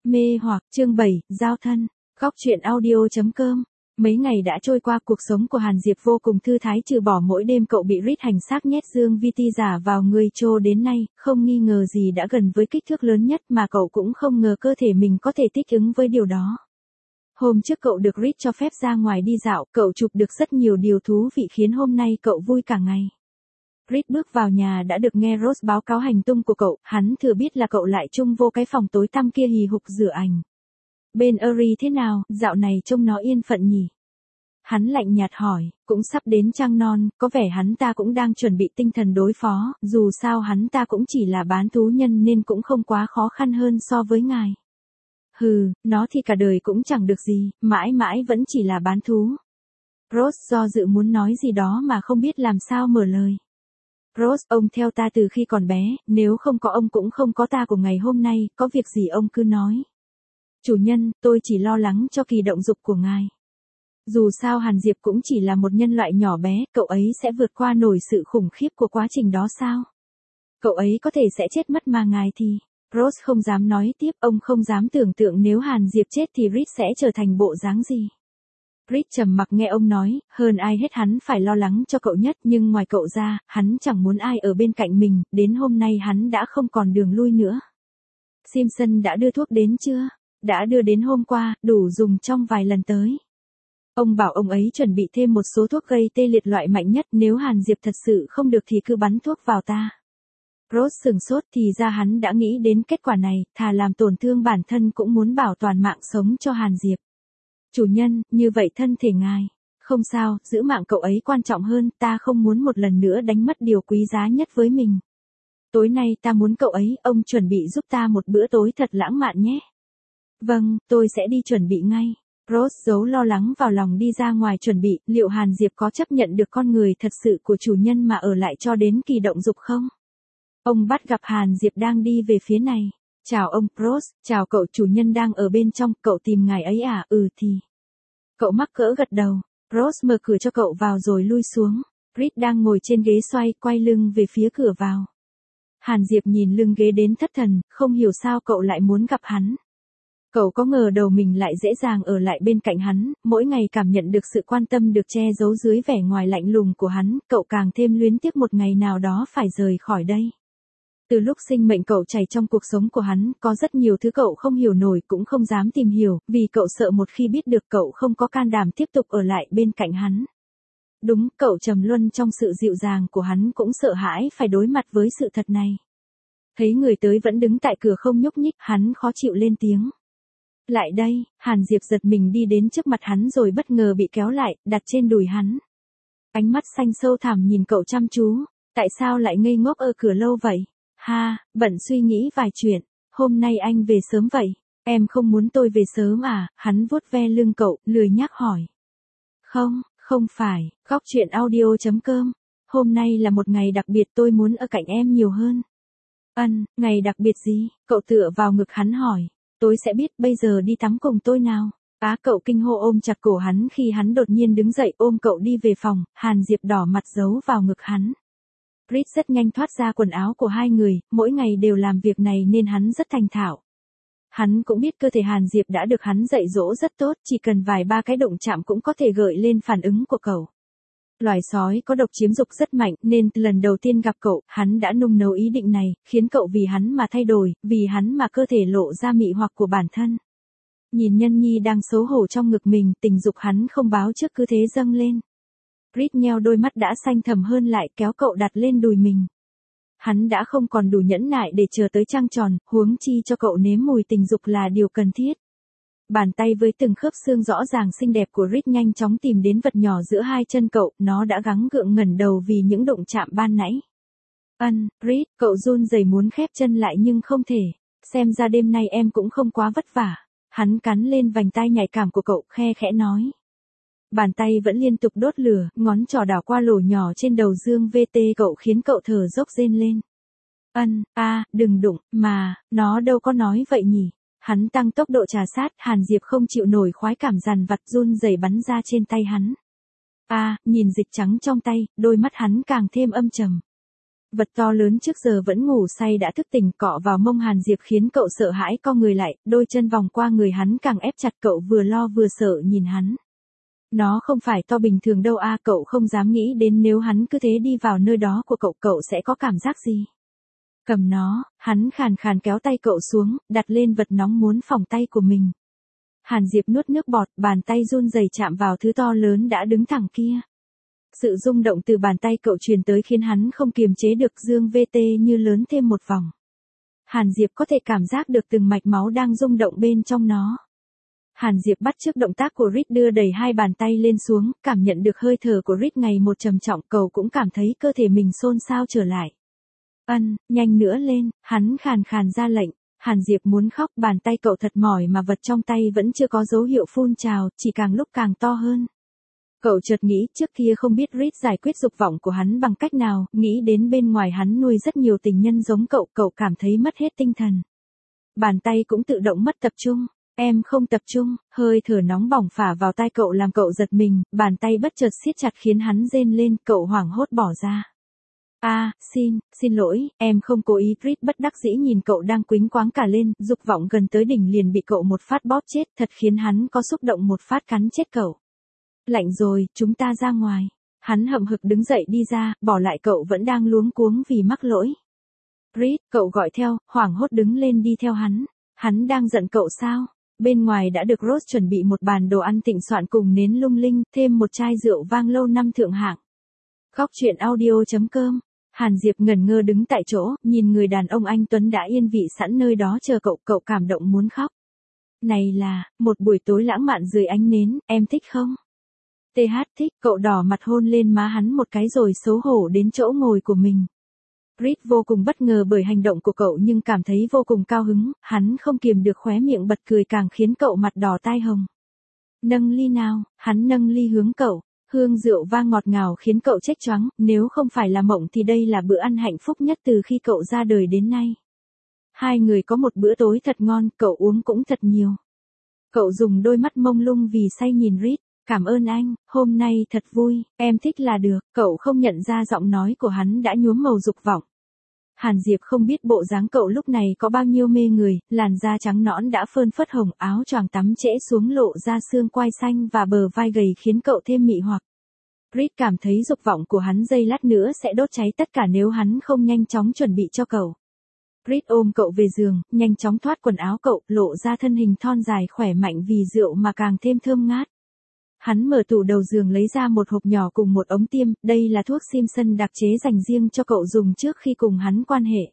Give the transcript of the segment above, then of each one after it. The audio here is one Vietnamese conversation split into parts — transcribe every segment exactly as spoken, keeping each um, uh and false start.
Mê hoặc, chương bảy, giao thân. Góc truyện audio chấm com. Mấy ngày đã trôi qua, cuộc sống của Hàn Diệp vô cùng thư thái, trừ bỏ mỗi đêm cậu bị Reed hành xác nhét dương vi ti giả vào người trô đến nay, không nghi ngờ gì đã gần với kích thước lớn nhất mà cậu cũng không ngờ cơ thể mình có thể thích ứng với điều đó. Hôm trước cậu được Reed cho phép ra ngoài đi dạo, cậu chụp được rất nhiều điều thú vị khiến hôm nay cậu vui cả ngày. Reed bước vào nhà đã được nghe Rose báo cáo hành tung của cậu, hắn thừa biết là cậu lại chung vô cái phòng tối tăm kia hì hục rửa ảnh. Bên Eri thế nào, dạo này trông nó yên phận nhỉ? Hắn lạnh nhạt hỏi, cũng sắp đến trăng non, có vẻ hắn ta cũng đang chuẩn bị tinh thần đối phó, dù sao hắn ta cũng chỉ là bán thú nhân nên cũng không quá khó khăn hơn so với ngài. Hừ, nó thì cả đời cũng chẳng được gì, mãi mãi vẫn chỉ là bán thú. Rose do dự muốn nói gì đó mà không biết làm sao mở lời. Rose, ông theo ta từ khi còn bé, nếu không có ông cũng không có ta của ngày hôm nay, có việc gì ông cứ nói. Chủ nhân, tôi chỉ lo lắng cho kỳ động dục của ngài. Dù sao Hàn Diệp cũng chỉ là một nhân loại nhỏ bé, cậu ấy sẽ vượt qua nổi sự khủng khiếp của quá trình đó sao? Cậu ấy có thể sẽ chết mất mà ngài thì... Rose không dám nói tiếp, ông không dám tưởng tượng nếu Hàn Diệp chết thì Reed sẽ trở thành bộ dáng gì. Reed trầm mặc nghe ông nói, hơn ai hết hắn phải lo lắng cho cậu nhất, nhưng ngoài cậu ra, hắn chẳng muốn ai ở bên cạnh mình, đến hôm nay hắn đã không còn đường lui nữa. Simpson đã đưa thuốc đến chưa? Đã đưa đến hôm qua, đủ dùng trong vài lần tới. Ông bảo ông ấy chuẩn bị thêm một số thuốc gây tê liệt loại mạnh nhất, nếu Hàn Diệp thật sự không được thì cứ bắn thuốc vào ta. Rose sừng sốt, thì ra hắn đã nghĩ đến kết quả này, thà làm tổn thương bản thân cũng muốn bảo toàn mạng sống cho Hàn Diệp. Chủ nhân, như vậy thân thể ngài. Không sao, giữ mạng cậu ấy quan trọng hơn, ta không muốn một lần nữa đánh mất điều quý giá nhất với mình. Tối nay ta muốn cậu ấy, ông chuẩn bị giúp ta một bữa tối thật lãng mạn nhé. Vâng, tôi sẽ đi chuẩn bị ngay. Rose giấu lo lắng vào lòng đi ra ngoài chuẩn bị, liệu Hàn Diệp có chấp nhận được con người thật sự của chủ nhân mà ở lại cho đến kỳ động dục không? Ông bắt gặp Hàn Diệp đang đi về phía này. Chào ông, Rose, chào cậu, chủ nhân đang ở bên trong, cậu tìm ngài ấy à? Ừ thì. Cậu mắc cỡ gật đầu. Rose mở cửa cho cậu vào rồi lui xuống. Reed đang ngồi trên ghế xoay, quay lưng về phía cửa vào. Hàn Diệp nhìn lưng ghế đến thất thần, không hiểu sao cậu lại muốn gặp hắn. Cậu có ngờ đầu mình lại dễ dàng ở lại bên cạnh hắn, mỗi ngày cảm nhận được sự quan tâm được che giấu dưới vẻ ngoài lạnh lùng của hắn, cậu càng thêm luyến tiếc một ngày nào đó phải rời khỏi đây. Từ lúc sinh mệnh cậu chảy trong cuộc sống của hắn, có rất nhiều thứ cậu không hiểu nổi cũng không dám tìm hiểu, vì cậu sợ một khi biết được cậu không có can đảm tiếp tục ở lại bên cạnh hắn. Đúng, cậu trầm luân trong sự dịu dàng của hắn cũng sợ hãi phải đối mặt với sự thật này. Thấy người tới vẫn đứng tại cửa không nhúc nhích, hắn khó chịu lên tiếng. Lại đây, Hàn Diệp giật mình đi đến trước mặt hắn rồi bất ngờ bị kéo lại, đặt trên đùi hắn. Ánh mắt xanh sâu thẳm nhìn cậu chăm chú, tại sao lại ngây ngốc ở cửa lâu vậy? Ha, bận suy nghĩ vài chuyện, hôm nay anh về sớm vậy, em không muốn tôi về sớm à? Hắn vuốt ve lưng cậu, lười nhác hỏi. Không, không phải, góc truyện audio chấm com, hôm nay là một ngày đặc biệt, tôi muốn ở cạnh em nhiều hơn. Ân, ngày đặc biệt gì? Cậu tựa vào ngực hắn hỏi. Tôi sẽ biết, bây giờ đi tắm cùng tôi nào. Á, cậu kinh hô ôm chặt cổ hắn khi hắn đột nhiên đứng dậy ôm cậu đi về phòng, Hàn Diệp đỏ mặt giấu vào ngực hắn. Reed rất nhanh thoát ra quần áo của hai người, mỗi ngày đều làm việc này nên hắn rất thành thạo. Hắn cũng biết cơ thể Hàn Diệp đã được hắn dạy dỗ rất tốt, chỉ cần vài ba cái động chạm cũng có thể gợi lên phản ứng của cậu. Loài sói có độc chiếm dục rất mạnh nên từ lần đầu tiên gặp cậu, hắn đã nung nấu ý định này, khiến cậu vì hắn mà thay đổi, vì hắn mà cơ thể lộ ra mị hoặc của bản thân. Nhìn nhân nhi đang xấu hổ trong ngực mình, tình dục hắn không báo trước cứ thế dâng lên. Reed nheo đôi mắt đã xanh thẳm hơn lại kéo cậu đặt lên đùi mình. Hắn đã không còn đủ nhẫn nại để chờ tới trăng tròn, huống chi cho cậu nếm mùi tình dục là điều cần thiết. Bàn tay với từng khớp xương rõ ràng xinh đẹp của Reed nhanh chóng tìm đến vật nhỏ giữa hai chân cậu, nó đã gắng gượng ngẩng đầu vì những động chạm ban nãy. Ân, Reed, cậu run rẩy muốn khép chân lại nhưng không thể, xem ra đêm nay em cũng không quá vất vả. Hắn cắn lên vành tai nhạy cảm của cậu, khe khẽ nói. Bàn tay vẫn liên tục đốt lửa, ngón trỏ đảo qua lỗ nhỏ trên đầu dương vê tê cậu khiến cậu thở dốc rên lên. Ân, a, à, đừng đụng, mà, nó đâu có nói vậy nhỉ. Hắn tăng tốc độ trà sát, Hàn Diệp không chịu nổi khoái cảm dằn vặt run rẩy bắn ra trên tay hắn. A, à, nhìn dịch trắng trong tay, đôi mắt hắn càng thêm âm trầm. Vật to lớn trước giờ vẫn ngủ say đã thức tỉnh cọ vào mông Hàn Diệp khiến cậu sợ hãi co người lại, đôi chân vòng qua người hắn càng ép chặt cậu vừa lo vừa sợ nhìn hắn. Nó không phải to bình thường đâu a, cậu không dám nghĩ đến nếu hắn cứ thế đi vào nơi đó của cậu, cậu sẽ có cảm giác gì. Cầm nó, hắn khàn khàn kéo tay cậu xuống, đặt lên vật nóng muốn phỏng tay của mình. Hàn Diệp nuốt nước bọt, bàn tay run rẩy chạm vào thứ to lớn đã đứng thẳng kia. Sự rung động từ bàn tay cậu truyền tới khiến hắn không kiềm chế được, dương vê tê như lớn thêm một vòng. Hàn Diệp có thể cảm giác được từng mạch máu đang rung động bên trong nó. Hàn Diệp bắt chước động tác của Reed đưa đẩy hai bàn tay lên xuống, cảm nhận được hơi thở của Reed ngày một trầm trọng, cậu cũng cảm thấy cơ thể mình xôn xao trở lại. Ân, nhanh nữa lên, hắn khàn khàn ra lệnh. Hàn Diệp muốn khóc, bàn tay cậu thật mỏi mà vật trong tay vẫn chưa có dấu hiệu phun trào, chỉ càng lúc càng to hơn. Cậu chợt nghĩ trước kia không biết Reed giải quyết dục vọng của hắn bằng cách nào, nghĩ đến bên ngoài hắn nuôi rất nhiều tình nhân giống cậu, cậu cảm thấy mất hết tinh thần. Bàn tay cũng tự động mất tập trung. Em không tập trung, hơi thở nóng bỏng phả vào tai cậu làm cậu giật mình, bàn tay bất chợt siết chặt khiến hắn rên lên, cậu hoảng hốt bỏ ra. A, à, xin, xin lỗi, em không cố ý. Reed bất đắc dĩ nhìn cậu đang quĩnh quáng cả lên, dục vọng gần tới đỉnh liền bị cậu một phát bóp chết, thật khiến hắn có xúc động một phát cắn chết cậu. Lạnh rồi, chúng ta ra ngoài. Hắn hậm hực đứng dậy đi ra, bỏ lại cậu vẫn đang luống cuống vì mắc lỗi. Reed, cậu gọi theo, hoảng hốt đứng lên đi theo hắn. Hắn đang giận cậu sao? Bên ngoài đã được Rose chuẩn bị một bàn đồ ăn thịnh soạn cùng nến lung linh, thêm một chai rượu vang lâu năm thượng hạng. Góc truyện audio chấm com. Hàn Diệp ngẩn ngơ đứng tại chỗ, nhìn người đàn ông anh tuấn đã yên vị sẵn nơi đó chờ cậu, cậu cảm động muốn khóc. Này là, một buổi tối lãng mạn dưới ánh nến, em thích không? tê hát thích, cậu đỏ mặt hôn lên má hắn một cái rồi xấu hổ đến chỗ ngồi của mình. Reed vô cùng bất ngờ bởi hành động của cậu nhưng cảm thấy vô cùng cao hứng, hắn không kiềm được khóe miệng bật cười càng khiến cậu mặt đỏ tai hồng. Nâng ly nào, hắn nâng ly hướng cậu, hương rượu vang ngọt ngào khiến cậu chết choáng, nếu không phải là mộng thì đây là bữa ăn hạnh phúc nhất từ khi cậu ra đời đến nay. Hai người có một bữa tối thật ngon, cậu uống cũng thật nhiều. Cậu dùng đôi mắt mông lung vì say nhìn Reed. Cảm ơn anh, hôm nay thật vui, em thích là được, cậu không nhận ra giọng nói của hắn đã nhuốm màu dục vọng. Hàn Diệp không biết bộ dáng cậu lúc này có bao nhiêu mê người, làn da trắng nõn đã phơn phất hồng, áo choàng tắm trễ xuống lộ ra xương quai xanh và bờ vai gầy khiến cậu thêm mị hoặc. Reed cảm thấy dục vọng của hắn giây lát nữa sẽ đốt cháy tất cả nếu hắn không nhanh chóng chuẩn bị cho cậu. Reed ôm cậu về giường, nhanh chóng thoát quần áo cậu, lộ ra thân hình thon dài khỏe mạnh vì rượu mà càng thêm thơm ngát. Hắn mở tủ đầu giường lấy ra một hộp nhỏ cùng một ống tiêm, đây là thuốc Simpson đặc chế dành riêng cho cậu dùng trước khi cùng hắn quan hệ.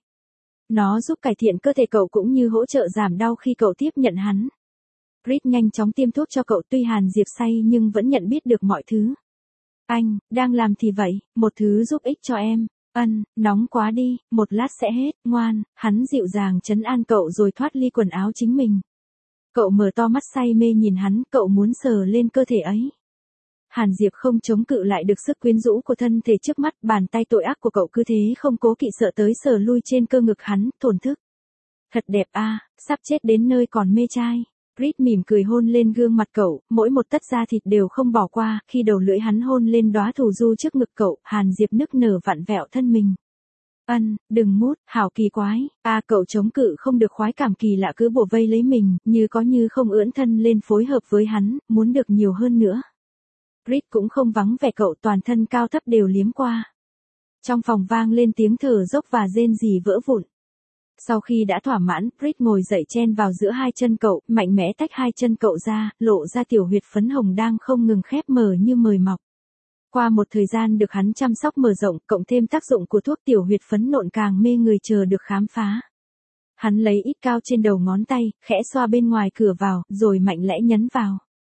Nó giúp cải thiện cơ thể cậu cũng như hỗ trợ giảm đau khi cậu tiếp nhận hắn. Reed nhanh chóng tiêm thuốc cho cậu, tuy Hàn Diệp say nhưng vẫn nhận biết được mọi thứ. Anh, đang làm thì vậy, một thứ giúp ích cho em. Ân, nóng quá đi, một lát sẽ hết, ngoan, hắn dịu dàng trấn an cậu rồi thoát ly quần áo chính mình. Cậu mở to mắt say mê nhìn hắn, cậu muốn sờ lên cơ thể ấy. Hàn Diệp không chống cự lại được sức quyến rũ của thân thể trước mắt, bàn tay tội ác của cậu cứ thế không cố kỵ sợ tới sờ lui trên cơ ngực hắn, thổn thức. Thật đẹp a, à, sắp chết đến nơi còn mê trai. Reed mỉm cười hôn lên gương mặt cậu, mỗi một tấc da thịt đều không bỏ qua, khi đầu lưỡi hắn hôn lên đóa thù du trước ngực cậu, Hàn Diệp nức nở vặn vẹo thân mình. Ân, đừng mút, hảo kỳ quái, a à, cậu chống cự không được khoái cảm kỳ lạ cứ bủa vây lấy mình, như có như không ưỡn thân lên phối hợp với hắn, muốn được nhiều hơn nữa. Reed cũng không vắng vẻ cậu, toàn thân cao thấp đều liếm qua. Trong phòng vang lên tiếng thở dốc và rên rỉ vỡ vụn. Sau khi đã thỏa mãn, Reed ngồi dậy chen vào giữa hai chân cậu, mạnh mẽ tách hai chân cậu ra, lộ ra tiểu huyệt phấn hồng đang không ngừng khép mở như mời mọc. Qua một thời gian được hắn chăm sóc mở rộng, cộng thêm tác dụng của thuốc tiểu huyệt phấn nộn càng mê người chờ được khám phá. Hắn lấy ít cao trên đầu ngón tay, khẽ xoa bên ngoài cửa vào, rồi mạnh lẽ nhấn vào.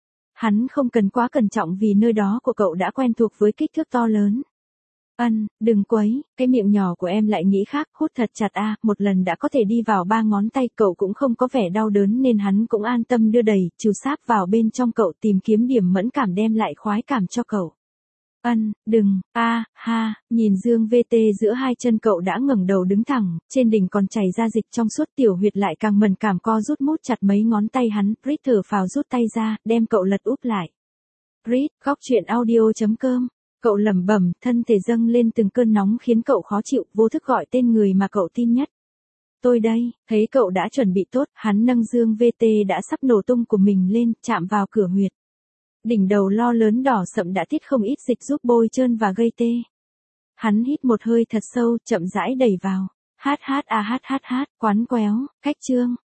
Hắn không cần quá cẩn trọng vì nơi đó của cậu đã quen thuộc với kích thước to lớn. Ân, đừng quấy, cái miệng nhỏ của em lại nghĩ khác, hút thật chặt a, à, một lần đã có thể đi vào ba ngón tay, cậu cũng không có vẻ đau đớn nên hắn cũng an tâm đưa đầy, chù sáp vào bên trong cậu tìm kiếm điểm mẫn cảm đem lại khoái cảm cho cậu. Ân, đừng, a, à, ha, nhìn dương vê tê giữa hai chân cậu đã ngẩng đầu đứng thẳng, trên đỉnh còn chảy ra dịch trong suốt, tiểu huyệt lại càng mần cảm co rút mút chặt mấy ngón tay hắn, Reed thở phào rút tay ra, đem cậu lật úp lại. Reed, góc truyện audio chấm com Cậu lẩm bẩm, thân thể dâng lên từng cơn nóng khiến cậu khó chịu, vô thức gọi tên người mà cậu tin nhất. Tôi đây, thấy cậu đã chuẩn bị tốt, hắn nâng dương vê tê đã sắp nổ tung của mình lên, chạm vào cửa huyệt. Đỉnh đầu lo lớn đỏ sậm đã tiết không ít dịch giúp bôi trơn và gây tê. Hắn hít một hơi thật sâu, chậm rãi đẩy vào. Hát hát à hát hát hát, quán quéo, cách chương.